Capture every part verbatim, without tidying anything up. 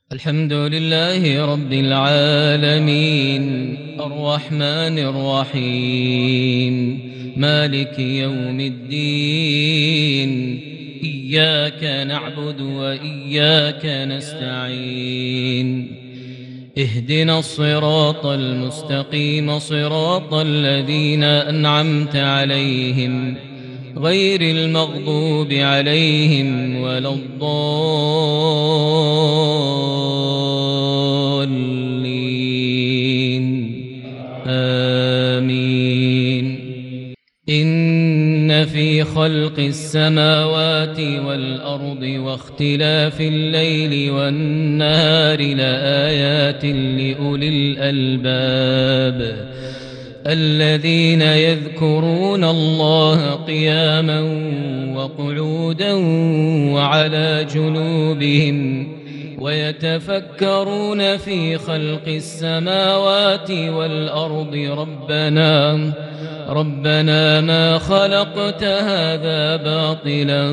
الحمد لله رب العالمين الرحمن الرحيم مالك يوم الدين إياك نعبد وإياك نستعين اهدنا الصراط المستقيم صراط الذين أنعمت عليهم غير المغضوب عليهم ولا الضالين آمين. إن في خلق السماوات والأرض واختلاف الليل والنهار لآيات لأولي الألباب الذين يذكرون الله قياما وقعودا وعلى جنوبهم ويتفكرون في خلق السماوات والأرض ربنا ربنا ما خلقت هذا باطلا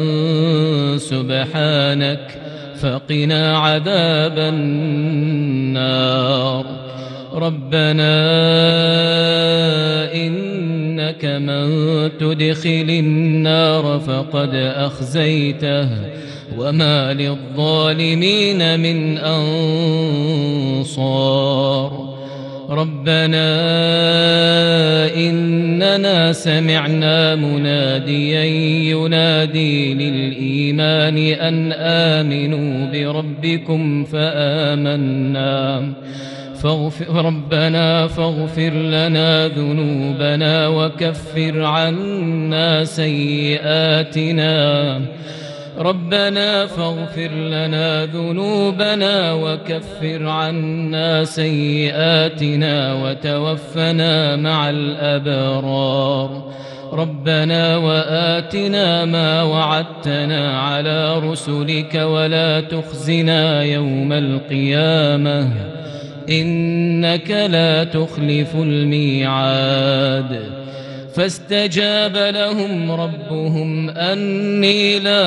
سبحانك فقنا عذاب النار. ربنا إنك من تدخل النار فقد أخزيته وما للظالمين من أنصار. ربنا إننا سمعنا مناديا ينادي للإيمان أن آمنوا بربكم فآمنا فاغفر ربنا فاغفر لنا ذنوبنا وكفر عنا سيئاتنا ربنا فاغفر لنا ذنوبنا وكفر عنا سيئاتنا وتوفنا مع الأبرار. ربنا وآتنا ما وعدتنا على رسلك ولا تخزنا يوم القيامة إنك لا تخلف الميعاد. فاستجاب لهم ربهم أني لا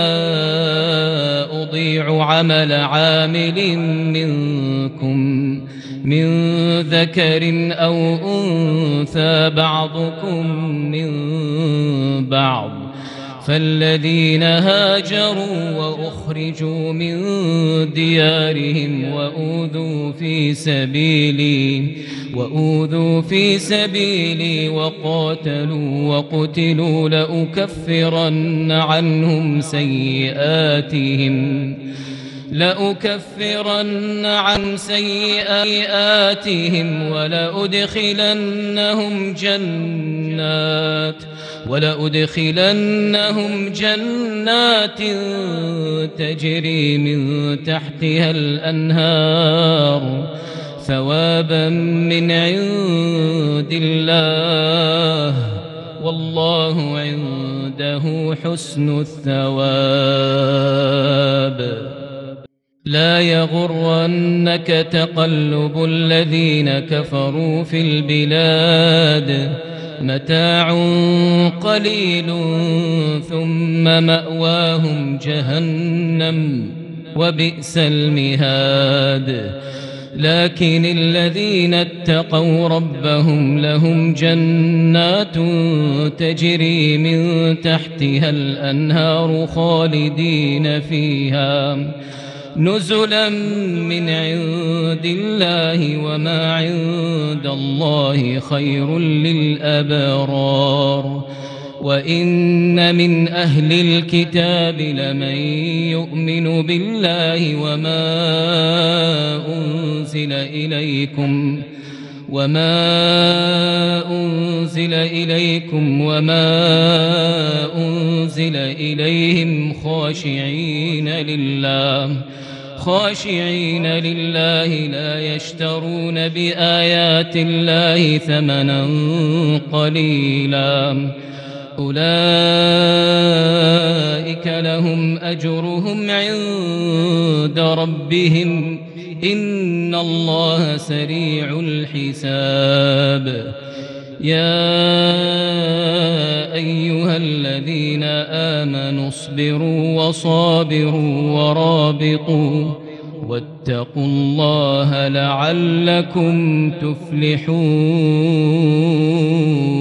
أضيع عمل عامل منكم من ذكر أو أنثى بعضكم من بعض فالذين هاجروا وأخرجوا من ديارهم وأوذوا في سبيلي وأوذوا في سبيلي وقاتلوا وقتلوا لأكفرن عنهم سيئاتهم لأكفرن عن سيئاتهم ولأدخلنهم جنات ولأدخلنهم جنات تجري من تحتها الأنهار ثوابا من عند الله والله عنده حسن الثواب. لا يغرنك تقلب الذين كفروا في البلاد متاع قليل ثم مأواهم جهنم وبئس المهاد. لكن الذين اتقوا ربهم لهم جنات تجري من تحتها الأنهار خالدين فيها نزلا من عند الله وما عند الله خير للأبرار. وإن من أهل الكتاب لمن يؤمن بالله وما أنزل إليكم وما أنزل إليكم وما أنزل إليهم خاشعين لله خاشعين لله لا يشترون بآيات الله ثمنا قليلا أولئك لهم أجرهم عند ربهم إن الله سريع الحساب. يا أيها الذين آمنوا اصبروا وصابروا ورابطوا واتقوا الله لعلكم تفلحون.